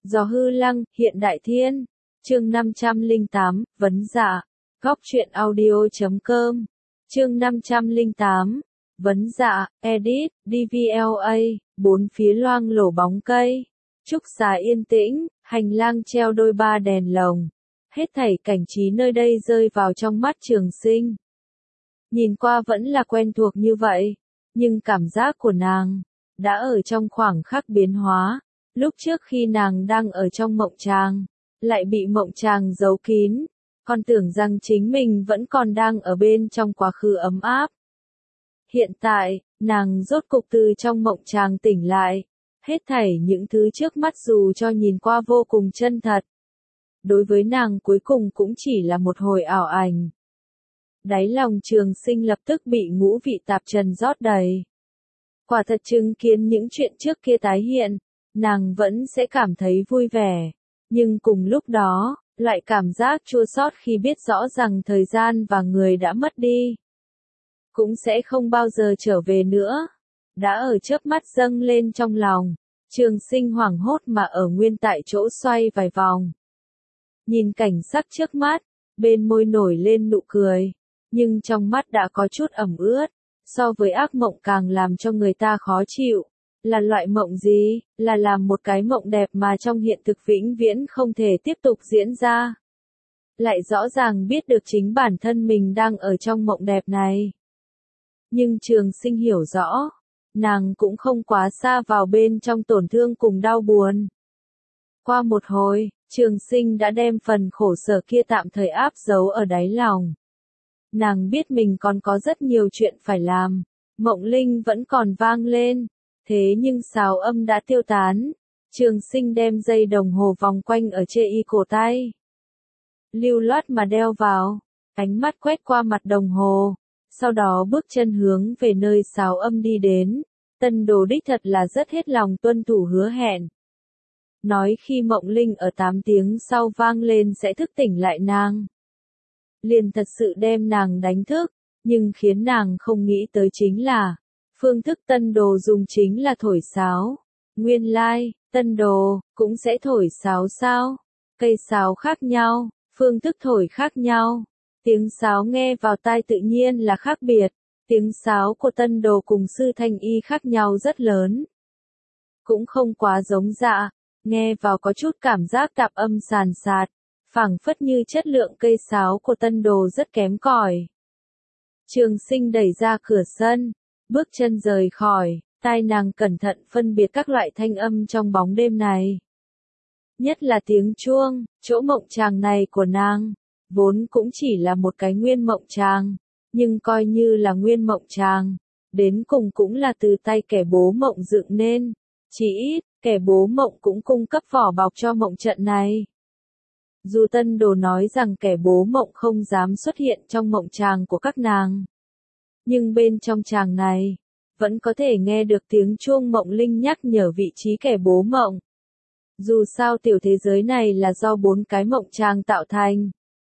Gió hư lăng, hiện đại thiên. Chương 508, vấn dạ. Góc truyện audio.com. Chương 508, vấn dạ, edit, DVLA, bốn phía loang lổ bóng cây. Trúc xá yên tĩnh, hành lang treo đôi ba đèn lồng. Hết thảy cảnh trí nơi đây rơi vào trong mắt Trường Sinh. Nhìn qua vẫn là quen thuộc như vậy, nhưng cảm giác của nàng đã ở trong khoảng khắc biến hóa. Lúc trước khi nàng đang ở trong mộng tràng, lại bị mộng tràng giấu kín, còn tưởng rằng chính mình vẫn còn đang ở bên trong quá khứ ấm áp. Hiện tại, nàng rốt cục từ trong mộng tràng tỉnh lại, hết thảy những thứ trước mắt dù cho nhìn qua vô cùng chân thật. Đối với nàng cuối cùng cũng chỉ là một hồi ảo ảnh. Đáy lòng Trường Sinh lập tức bị ngũ vị tạp trần rót đầy. Quả thật chứng kiến những chuyện trước kia tái hiện, nàng vẫn sẽ cảm thấy vui vẻ, nhưng cùng lúc đó, lại cảm giác chua xót khi biết rõ rằng thời gian và người đã mất đi. Cũng sẽ không bao giờ trở về nữa. Đã ở chớp mắt dâng lên trong lòng, Trường Sinh hoảng hốt mà ở nguyên tại chỗ xoay vài vòng. Nhìn cảnh sắc trước mắt, bên môi nổi lên nụ cười, nhưng trong mắt đã có chút ẩm ướt, so với ác mộng càng làm cho người ta khó chịu. Là loại mộng gì? Là làm một cái mộng đẹp mà trong hiện thực vĩnh viễn không thể tiếp tục diễn ra. Lại rõ ràng biết được chính bản thân mình đang ở trong mộng đẹp này. Nhưng Trường Sinh hiểu rõ, nàng cũng không quá xa vào bên trong tổn thương cùng đau buồn. Qua một hồi, Trường Sinh đã đem phần khổ sở kia tạm thời áp giấu ở đáy lòng. Nàng biết mình còn có rất nhiều chuyện phải làm, mộng linh vẫn còn vang lên. Thế nhưng sáo âm đã tiêu tán, Trường Sinh đem dây đồng hồ vòng quanh ở chê y cổ tay. Lưu loát mà đeo vào, ánh mắt quét qua mặt đồng hồ, sau đó bước chân hướng về nơi sáo âm đi đến. Tân Đồ đích thật là rất hết lòng tuân thủ hứa hẹn. Nói khi mộng linh ở 8 tiếng sau vang lên sẽ thức tỉnh lại nàng. Liền thật sự đem nàng đánh thức, nhưng khiến nàng không nghĩ tới chính là phương thức Tân Đồ dùng chính là thổi sáo. Nguyên lai, Tân Đồ cũng sẽ thổi sáo sao? Cây sáo khác nhau, phương thức thổi khác nhau. Tiếng sáo nghe vào tai tự nhiên là khác biệt. Tiếng sáo của Tân Đồ cùng Sư Thanh Y khác nhau rất lớn. Cũng không quá giống dạ, nghe vào có chút cảm giác tạp âm sàn sạt, phảng phất như chất lượng cây sáo của Tân Đồ rất kém cỏi. Trường Sinh đẩy ra cửa sân, bước chân rời khỏi, tai nàng cẩn thận phân biệt các loại thanh âm trong bóng đêm này. Nhất là tiếng chuông, chỗ mộng tràng này của nàng, vốn cũng chỉ là một cái nguyên mộng tràng, nhưng coi như là nguyên mộng tràng, đến cùng cũng là từ tay kẻ bố mộng dựng nên, chỉ ít, kẻ bố mộng cũng cung cấp vỏ bọc cho mộng trận này. Dù Tân Đồ nói rằng kẻ bố mộng không dám xuất hiện trong mộng tràng của các nàng, nhưng bên trong tràng này, vẫn có thể nghe được tiếng chuông mộng linh nhắc nhở vị trí kẻ bố mộng. Dù sao tiểu thế giới này là do 4 cái mộng tràng tạo thành.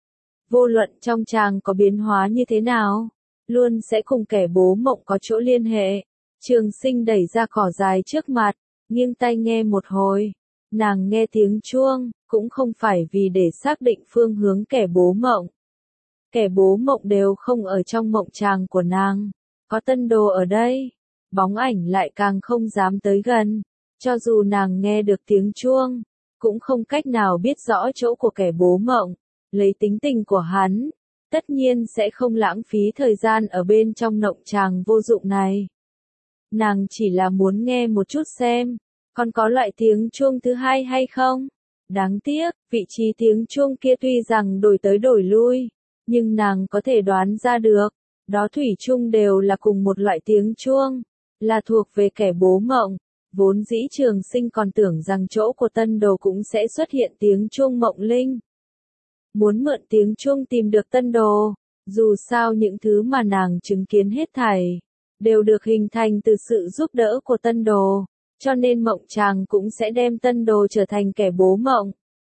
Vô luận trong tràng có biến hóa như thế nào, luôn sẽ cùng kẻ bố mộng có chỗ liên hệ. Trường Sinh đẩy ra cỏ dài trước mặt, nghiêng tai nghe một hồi. Nàng nghe tiếng chuông, cũng không phải vì để xác định phương hướng kẻ bố mộng. Kẻ bố mộng đều không ở trong mộng tràng của nàng. Có Tân Đồ ở đây, bóng ảnh lại càng không dám tới gần. Cho dù nàng nghe được tiếng chuông, cũng không cách nào biết rõ chỗ của kẻ bố mộng. Lấy tính tình của hắn, tất nhiên sẽ không lãng phí thời gian ở bên trong mộng tràng vô dụng này. Nàng chỉ là muốn nghe một chút xem, còn có loại tiếng chuông thứ hai hay không? Đáng tiếc, vị trí tiếng chuông kia tuy rằng đổi tới đổi lui, nhưng nàng có thể đoán ra được, đó thủy chung đều là cùng một loại tiếng chuông, là thuộc về kẻ bố mộng. Vốn dĩ Trường Sinh còn tưởng rằng chỗ của Tân Đồ cũng sẽ xuất hiện tiếng chuông mộng linh. Muốn mượn tiếng chuông tìm được Tân Đồ, dù sao những thứ mà nàng chứng kiến hết thảy, đều được hình thành từ sự giúp đỡ của Tân Đồ, cho nên mộng tràng cũng sẽ đem Tân Đồ trở thành kẻ bố mộng.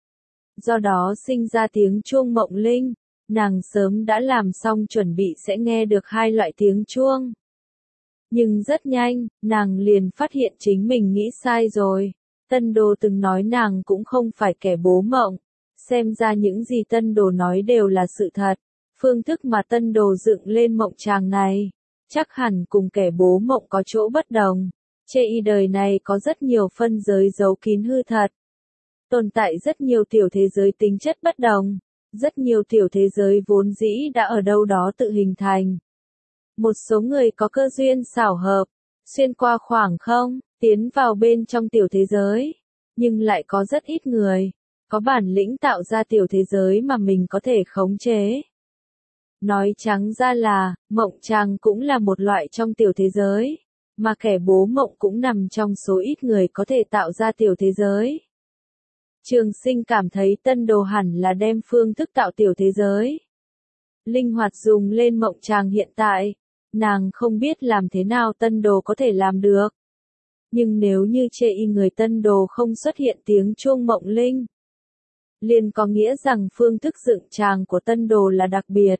Do đó sinh ra tiếng chuông mộng linh, nàng sớm đã làm xong chuẩn bị sẽ nghe được 2 loại tiếng chuông. Nhưng rất nhanh, nàng liền phát hiện chính mình nghĩ sai rồi. Tân Đồ từng nói nàng cũng không phải kẻ bố mộng. Xem ra những gì Tân Đồ nói đều là sự thật. Phương thức mà Tân Đồ dựng lên mộng tràng này, chắc hẳn cùng kẻ bố mộng có chỗ bất đồng. Chê y đời này có rất nhiều phân giới giấu kín hư thật. Tồn tại rất nhiều tiểu thế giới tính chất bất đồng. Rất nhiều tiểu thế giới vốn dĩ đã ở đâu đó tự hình thành. Một số người có cơ duyên xảo hợp, xuyên qua khoảng không, tiến vào bên trong tiểu thế giới. Nhưng lại có rất ít người, có bản lĩnh tạo ra tiểu thế giới mà mình có thể khống chế. Nói trắng ra là, mộng tràng cũng là một loại trong tiểu thế giới, mà kẻ bố mộng cũng nằm trong số ít người có thể tạo ra tiểu thế giới. Trường Sinh cảm thấy Tân Đồ hẳn là đem phương thức tạo tiểu thế giới linh hoạt dùng lên mộng tràng hiện tại. Nàng không biết làm thế nào Tân Đồ có thể làm được. Nhưng nếu như chê y người Tân Đồ không xuất hiện tiếng chuông mộng linh, liền có nghĩa rằng phương thức dựng tràng của Tân Đồ là đặc biệt.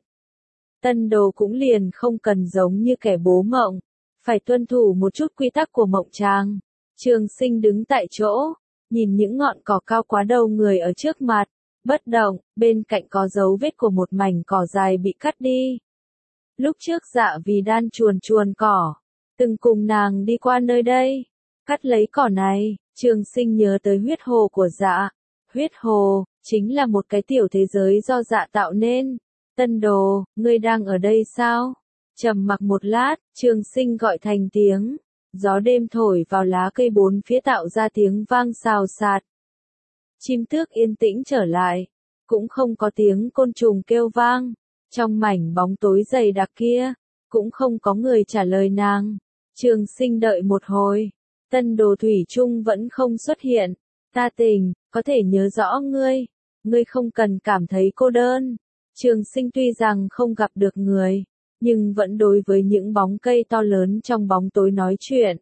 Tân Đồ cũng liền không cần giống như kẻ bố mộng, phải tuân thủ một chút quy tắc của mộng tràng. Trường Sinh đứng tại chỗ, nhìn những ngọn cỏ cao quá đầu người ở trước mặt, bất động, bên cạnh có dấu vết của một mảnh cỏ dài bị cắt đi. Lúc trước Dạ Vì Đan chuồn chuồn cỏ, từng cùng nàng đi qua nơi đây, cắt lấy cỏ này, Trường Sinh nhớ tới huyết hồ của Dạ. Huyết hồ, chính là một cái tiểu thế giới do Dạ tạo nên. Tân Đồ, ngươi đang ở đây sao? Trầm mặc một lát, Trường Sinh gọi thành tiếng. Gió đêm thổi vào lá cây bốn phía tạo ra tiếng vang xào xạc. Chim tước yên tĩnh trở lại, cũng không có tiếng côn trùng kêu vang. Trong mảnh bóng tối dày đặc kia, cũng không có người trả lời nàng. Trường Sinh đợi một hồi, Tân Đồ thủy chung vẫn không xuất hiện. Ta tình, có thể nhớ rõ ngươi không cần cảm thấy cô đơn. Trường Sinh tuy rằng không gặp được người, nhưng vẫn đối với những bóng cây to lớn trong bóng tối nói chuyện.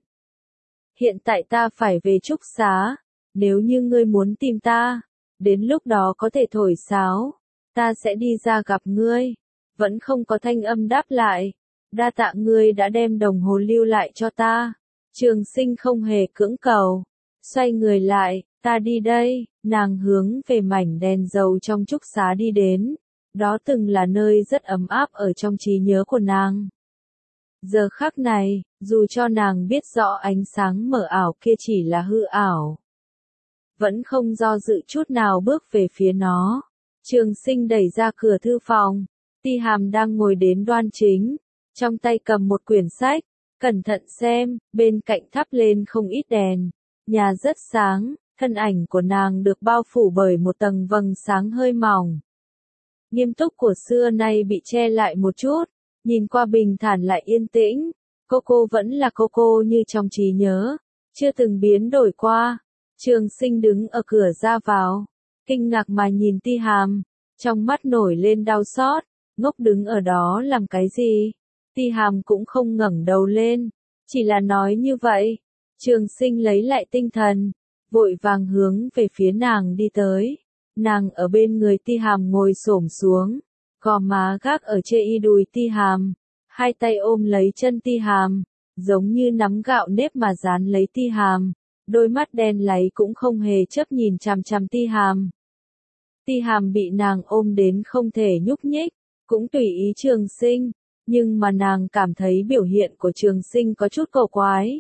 Hiện tại ta phải về trúc xá, nếu như ngươi muốn tìm ta, đến lúc đó có thể thổi sáo, ta sẽ đi ra gặp ngươi. Vẫn không có thanh âm đáp lại. Đa tạ ngươi đã đem đồng hồ lưu lại cho ta. Trường Sinh không hề cưỡng cầu. Xoay người lại, ta đi đây, nàng hướng về mảnh đèn dầu trong trúc xá đi đến. Đó từng là nơi rất ấm áp ở trong trí nhớ của nàng. Giờ khắc này, dù cho nàng biết rõ ánh sáng mờ ảo kia chỉ là hư ảo, vẫn không do dự chút nào bước về phía nó. Trường Sinh đẩy ra cửa thư phòng. Ti Hàm đang ngồi đến đoan chính, trong tay cầm một quyển sách, cẩn thận xem, bên cạnh thắp lên không ít đèn. Nhà rất sáng, thân ảnh của nàng được bao phủ bởi một tầng vầng sáng hơi mỏng. Nghiêm túc của xưa nay bị che lại một chút, nhìn qua bình thản lại yên tĩnh. Cô vẫn là cô như trong trí nhớ, chưa từng biến đổi qua. Trường Sinh đứng ở cửa ra vào, kinh ngạc mà nhìn Ti Hàm, trong mắt nổi lên đau xót. Ngốc đứng ở đó làm cái gì? Ti Hàm cũng không ngẩng đầu lên, chỉ là nói như vậy. Trường Sinh lấy lại tinh thần, vội vàng hướng về phía nàng đi tới. Nàng ở bên người Ti Hàm ngồi xổm xuống, gò má gác ở trên y đùi Ti Hàm, hai tay ôm lấy chân Ti Hàm, giống như nắm gạo nếp mà dán lấy Ti Hàm. Đôi mắt đen láy cũng không hề chớp nhìn chằm chằm Ti Hàm. Ti Hàm bị nàng ôm đến không thể nhúc nhích, cũng tùy ý Trường Sinh, nhưng mà nàng cảm thấy biểu hiện của Trường Sinh có chút cổ quái.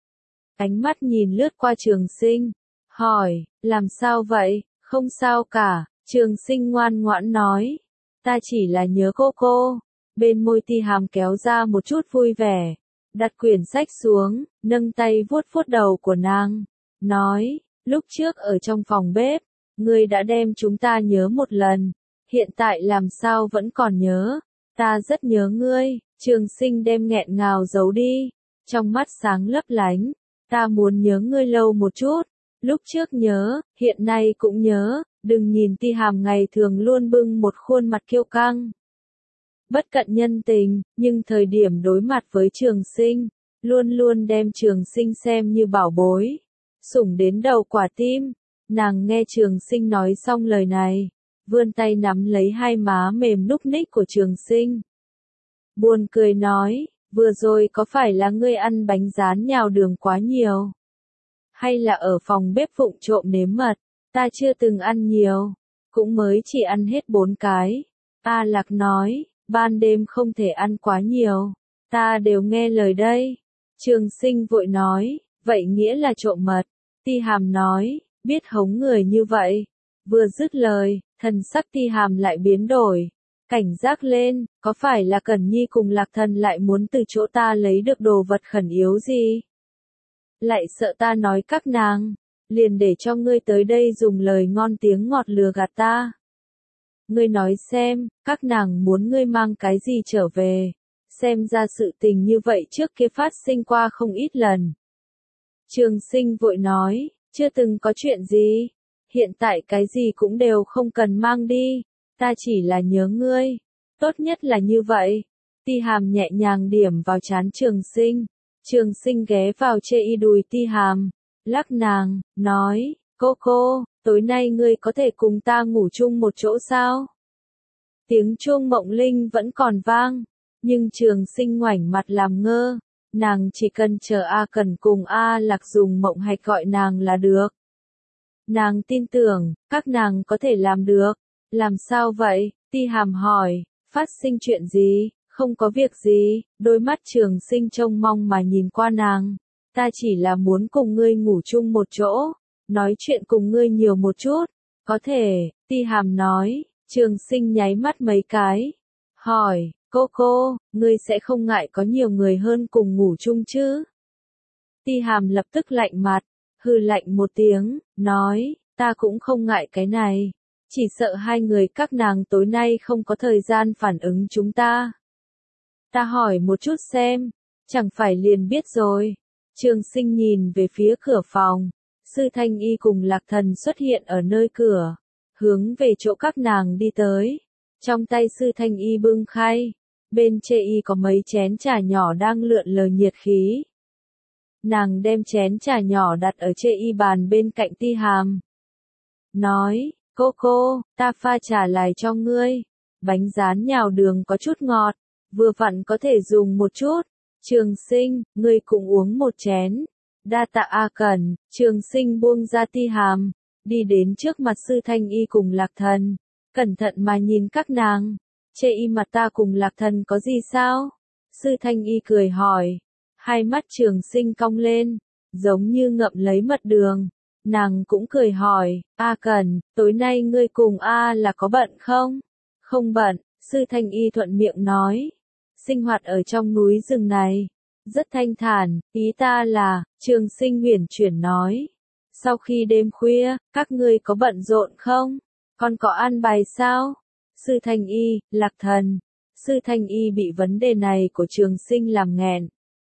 Ánh mắt nhìn lướt qua Trường Sinh, hỏi, làm sao vậy? Không sao cả, Trường Sinh ngoan ngoãn nói, ta chỉ là nhớ cô. Bên môi Ti Hàm kéo ra một chút vui vẻ, đặt quyển sách xuống, nâng tay vuốt vuốt đầu của nàng, nói, lúc trước ở trong phòng bếp, ngươi đã đem chúng ta nhớ một lần, hiện tại làm sao vẫn còn nhớ, ta rất nhớ ngươi. Trường Sinh đem nghẹn ngào giấu đi, trong mắt sáng lấp lánh, ta muốn nhớ ngươi lâu một chút, lúc trước nhớ, hiện nay cũng nhớ. Đừng nhìn Ti Hàm ngày thường luôn bưng một khuôn mặt kiêu căng, bất cận nhân tình, nhưng thời điểm đối mặt với Trường Sinh, luôn luôn đem Trường Sinh xem như bảo bối, sủng đến đầu quả tim. Nàng nghe Trường Sinh nói xong lời này, vươn tay nắm lấy hai má mềm núc ních của Trường Sinh. Buồn cười nói, vừa rồi có phải là ngươi ăn bánh rán nhào đường quá nhiều? Hay là ở phòng bếp vụng trộm nếm mật? Ta chưa từng ăn nhiều, cũng mới chỉ ăn hết 4 cái. A Lạc nói, ban đêm không thể ăn quá nhiều. Ta đều nghe lời đây. Trường Sinh vội nói, vậy nghĩa là trộm mật. Ti Hàm nói, biết hống người như vậy. Vừa dứt lời, thần sắc Ti Hàm lại biến đổi. Cảnh giác lên, có phải là Cẩn Nhi cùng Lạc Thần lại muốn từ chỗ ta lấy được đồ vật khẩn yếu gì? Lại sợ ta nói các nàng, liền để cho ngươi tới đây dùng lời ngon tiếng ngọt lừa gạt ta. Ngươi nói xem, các nàng muốn ngươi mang cái gì trở về? Xem ra sự tình như vậy trước kia phát sinh qua không ít lần. Trường Sinh vội nói, chưa từng có chuyện gì. Hiện tại cái gì cũng đều không cần mang đi. Ta chỉ là nhớ ngươi. Tốt nhất là như vậy. Ti Hàm nhẹ nhàng điểm vào trán Trường Sinh. Trường Sinh ghé vào chê y đùi Ti Hàm. Lắc nàng, nói, cô, tối nay ngươi có thể cùng ta ngủ chung một chỗ sao? Tiếng chuông Mộng Linh vẫn còn vang. Nhưng Trường Sinh ngoảnh mặt làm ngơ. Nàng chỉ cần chờ A Cẩn cùng A Lạc dùng mộng hạch gọi nàng là được. Nàng tin tưởng, các nàng có thể làm được. Làm sao vậy? Ti Hàm hỏi, phát sinh chuyện gì? Không có việc gì. Đôi mắt Trường Sinh trông mong mà nhìn qua nàng. Ta chỉ là muốn cùng ngươi ngủ chung một chỗ. Nói chuyện cùng ngươi nhiều một chút. Có thể, Ti Hàm nói. Trường Sinh nháy mắt mấy cái. Hỏi, cô, ngươi sẽ không ngại có nhiều người hơn cùng ngủ chung chứ? Ti Hàm lập tức lạnh mặt, hừ lạnh một tiếng, nói, ta cũng không ngại cái này. Chỉ sợ hai người các nàng tối nay không có thời gian phản ứng chúng ta. Ta hỏi một chút xem, chẳng phải liền biết rồi. Trường Sinh nhìn về phía cửa phòng, Sư Thanh Y cùng Lạc Thần xuất hiện ở nơi cửa, hướng về chỗ các nàng đi tới. Trong tay Sư Thanh Y bưng khay, bên chê y có mấy chén trà nhỏ đang lượn lờ nhiệt khí. Nàng đem chén trà nhỏ đặt ở chê y bàn bên cạnh Ti Hàm. Nói, cô, ta pha trà lại cho ngươi. Bánh rán nhào đường có chút ngọt, vừa vặn có thể dùng một chút. Trường Sinh, ngươi cũng uống một chén. Đa tạ A Cẩn. Trường Sinh buông ra Ti Hàm, đi đến trước mặt Sư Thanh Y cùng Lạc Thần, cẩn thận mà nhìn các nàng. Chê y mặt ta cùng Lạc Thần có gì sao? Sư Thanh Y cười hỏi. Hai mắt Trường Sinh cong lên, giống như ngậm lấy mật đường. Nàng cũng cười hỏi, A Cẩn, tối nay ngươi cùng A là có bận không? Không bận, Sư Thanh Y thuận miệng nói. Sinh hoạt ở trong núi rừng này, rất thanh thản, ý ta là, Trường Sinh huyền chuyển nói. Sau khi đêm khuya, các ngươi có bận rộn không? Còn có ăn bài sao? Sư Thanh Y, Lạc Thần. Sư Thanh Y bị vấn đề này của Trường Sinh làm nghẹn.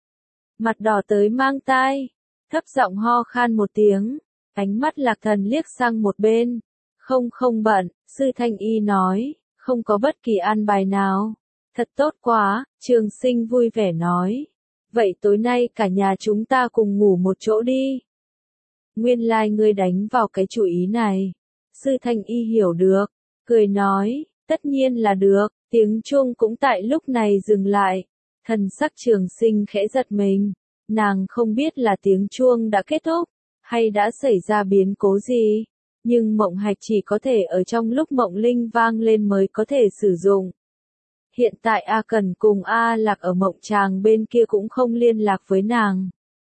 Mặt đỏ tới mang tai, thấp giọng ho khan một tiếng, ánh mắt Lạc Thần liếc sang một bên. Không bận, Sư Thanh Y nói, không có bất kỳ an bài nào. Thật tốt quá, Trường Sinh vui vẻ nói. Vậy tối nay cả nhà chúng ta cùng ngủ một chỗ đi. Nguyên lai ngươi đánh vào cái chủ ý này. Sư Thanh Y hiểu được, cười nói, tất nhiên là được. Tiếng chuông cũng tại lúc này dừng lại. Thần sắc Trường Sinh khẽ giật mình. Nàng không biết là tiếng chuông đã kết thúc, hay đã xảy ra biến cố gì. Nhưng mộng hạch chỉ có thể ở trong lúc mộng linh vang lên mới có thể sử dụng. Hiện tại A Cẩn cùng A Lạc ở mộng tràng bên kia cũng không liên lạc với nàng.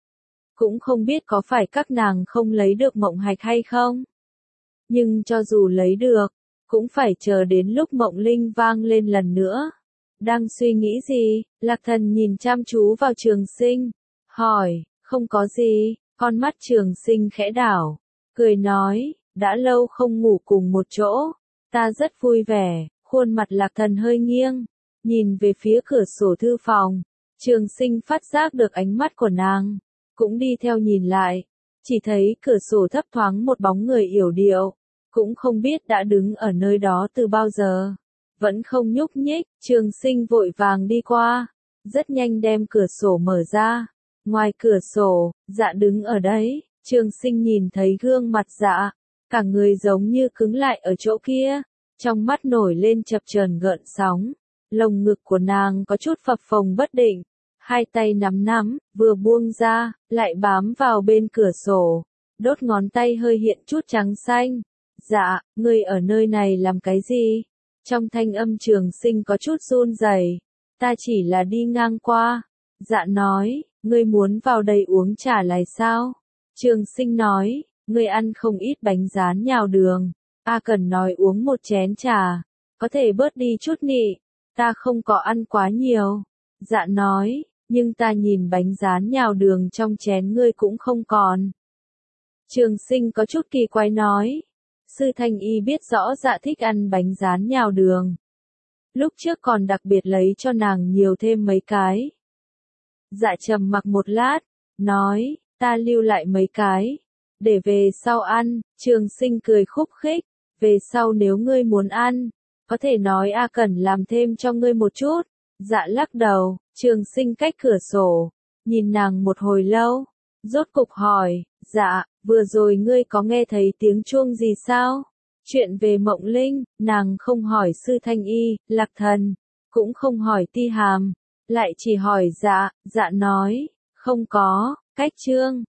Cũng không biết có phải các nàng không lấy được mộng hạch hay không. Nhưng cho dù lấy được, cũng phải chờ đến lúc mộng linh vang lên lần nữa. Đang suy nghĩ gì? Lạc Thần nhìn chăm chú vào Trường Sinh, hỏi, không có gì. Con mắt Trường Sinh khẽ đảo, cười nói, đã lâu không ngủ cùng một chỗ, ta rất vui vẻ. Khuôn mặt Lạc Thần hơi nghiêng, nhìn về phía cửa sổ thư phòng. Trường Sinh phát giác được ánh mắt của nàng, cũng đi theo nhìn lại, chỉ thấy cửa sổ thấp thoáng một bóng người yểu điệu, cũng không biết đã đứng ở nơi đó từ bao giờ, vẫn không nhúc nhích. Trường Sinh vội vàng đi qua, rất nhanh đem cửa sổ mở ra. Ngoài cửa sổ, Dạ đứng ở đấy. Trường Sinh nhìn thấy gương mặt Dạ, cả người giống như cứng lại ở chỗ kia, trong mắt nổi lên chập chờn gợn sóng, lồng ngực của nàng có chút phập phồng bất định, hai tay nắm, vừa buông ra, lại bám vào bên cửa sổ. đốt ngón tay hơi hiện chút trắng xanh. Dạ, ngươi ở nơi này làm cái gì? Trong thanh âm Trường Sinh có chút run rẩy. Ta chỉ là đi ngang qua. Dạ nói, ngươi muốn vào đây uống trà lại sao? Trường Sinh nói, ngươi ăn không ít bánh rán nhào đường. A Cẩn nói uống một chén trà, có thể bớt đi chút nị. Ta không có ăn quá nhiều. Dạ nói, nhưng ta nhìn bánh rán nhào đường trong chén ngươi cũng không còn. Trường Sinh có chút kỳ quái nói. Sư Thanh Y biết rõ dạ thích ăn bánh rán nhào đường. Lúc trước còn đặc biệt lấy cho nàng nhiều thêm mấy cái. Dạ trầm mặc một lát, nói, ta lưu lại mấy cái, để về sau ăn. Trường Sinh cười khúc khích, về sau nếu ngươi muốn ăn, có thể nói A Cẩn làm thêm cho ngươi một chút. Dạ lắc đầu, Trường Sinh cách cửa sổ, nhìn nàng một hồi lâu, rốt cục hỏi, dạ, vừa rồi ngươi có nghe thấy tiếng chuông gì sao? Chuyện về Mộng Linh, nàng không hỏi Sư Thanh Y, Lạc Thần, cũng không hỏi Ti Hàm, lại chỉ hỏi dạ. Dạ nói, không có, cách chương.